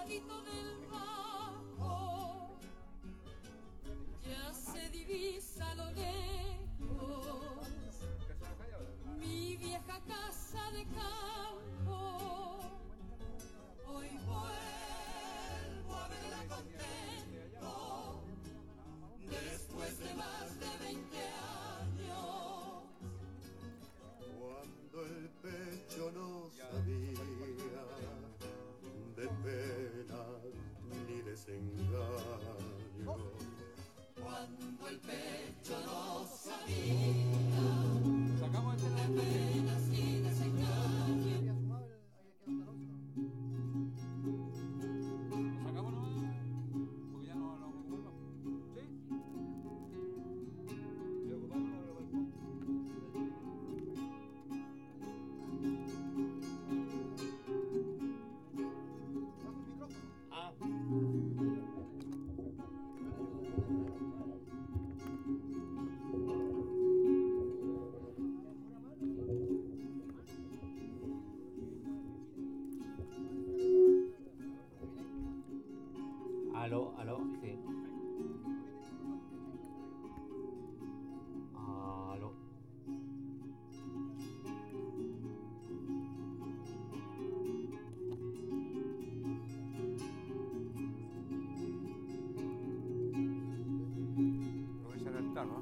ladito del bajo ya se divisa a lo lejos mi vieja casa de campo. Hoy vuelvo a verla contento después de más de 20 años. Cuando el pecho no sabía de penas ni desengaño. Cuando el pecho no sabía de penas y desengaños. ¿Lo sacamos nomás? Porque ya no lo ocupamos. ¿Sí? ¿Lo ocupamos o lo ocupamos? Ah. Aló, sí. Aló. Lo voy a echar al tarro,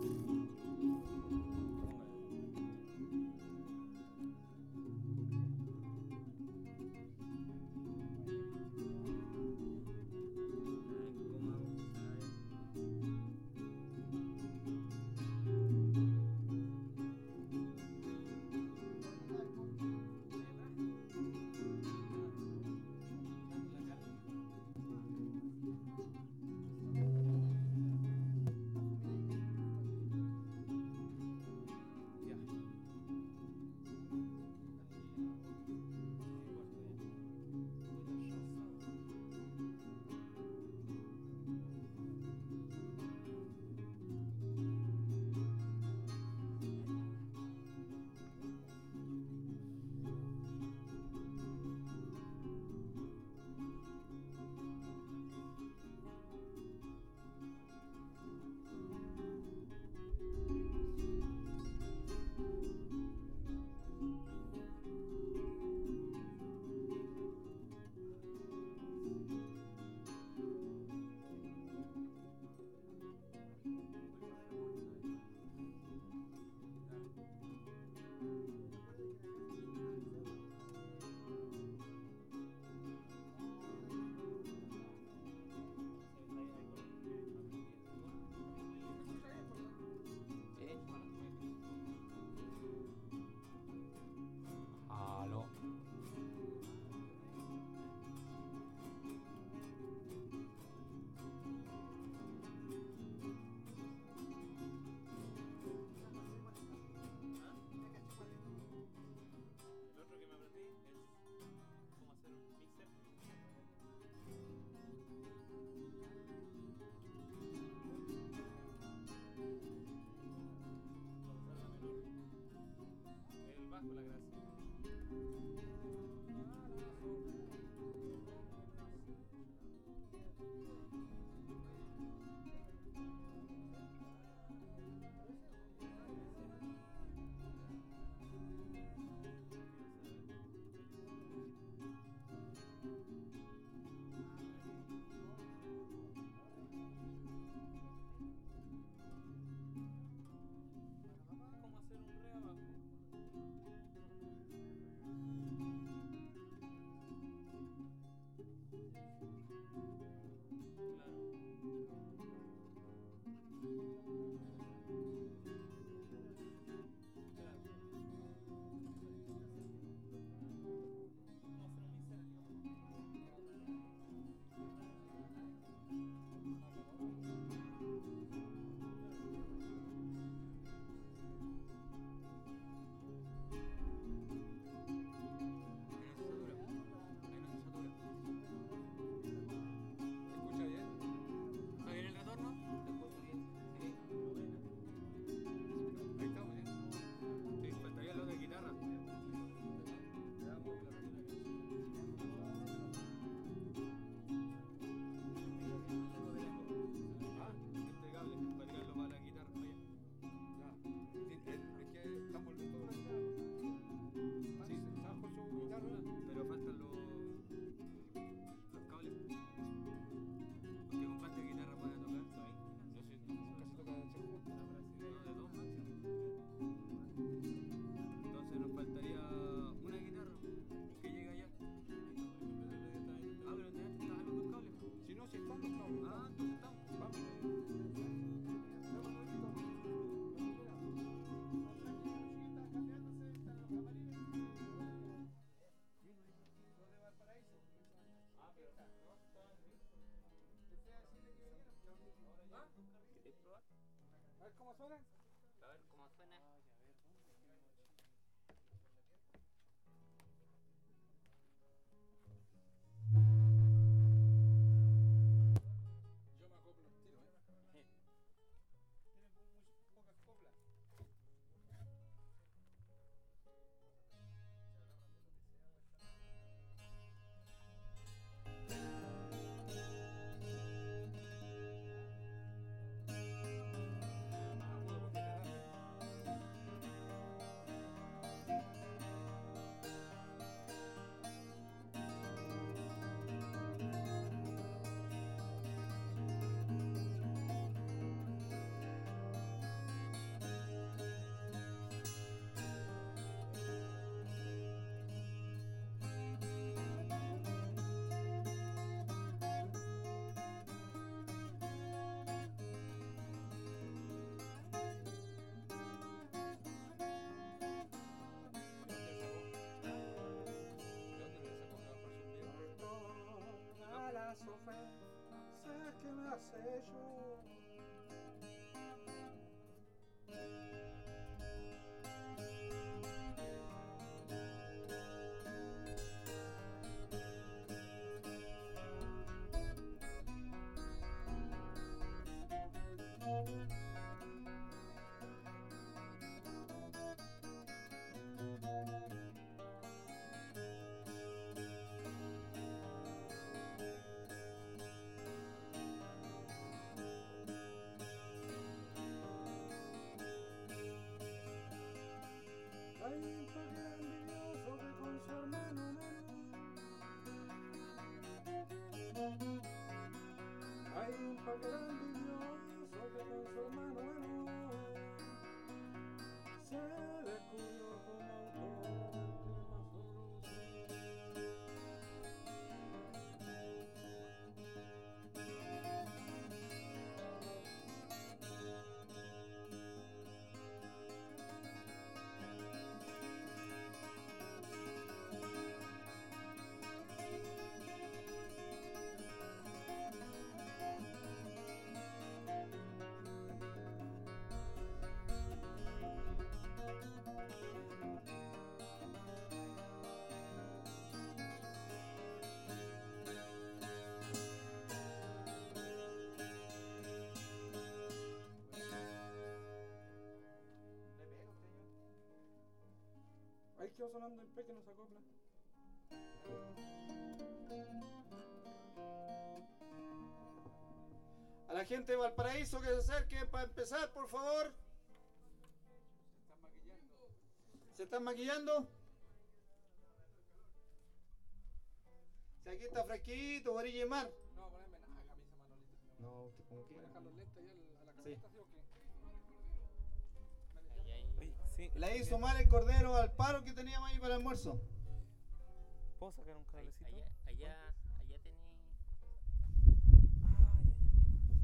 Aló. El otro que me aprendí es cómo hacer un mixer. El bajo, la gracia. ¿Cómo hacer un re abajo? Claro. yo. Hay un paquete envidioso que con su hermano menor. Hay un paquete envidioso que con su hermano menor se descubrió como autor del tema solo. Ahí quedó sonando el pe que nos acopla. A la gente de Valparaíso que se acerque para empezar, por favor. ¿Se están maquillando? Si aquí está fresquito, orilla y mar. No, ponerme nada, camisa Manolito. No, usted como Voy a quiera. dejar los lentes ahí a la Sí. camioneta, ¿sí o qué? Oye, sí. Le hizo mal el cordero al paro que teníamos ahí para el almuerzo. ¿Puedo sacar un cablecito? Allá tení. Ah, ya, ya.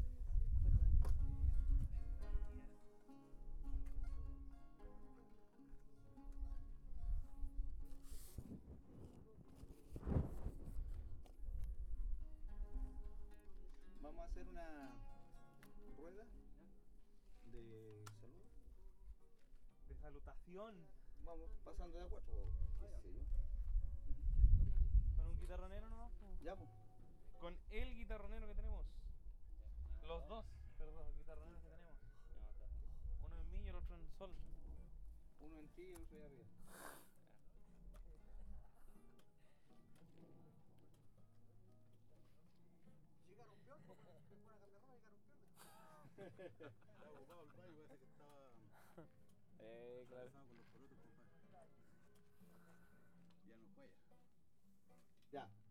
Vamos a hacer una rueda de salud. De salutación. Vamos pasando de a cuatro. ¿Qué sé yo? Con un guitarronero nomás. Po. Ya, pues. Con el guitarronero que tenemos. Los dos, perdón, guitarroneros que tenemos. Uno en mí y el otro en Sol. Uno en ti y el otro allá arriba. Estaba ocupado el baño, parece que estaba Claro. pasado con los porotos, compadre. Ya no fue ya. Ya,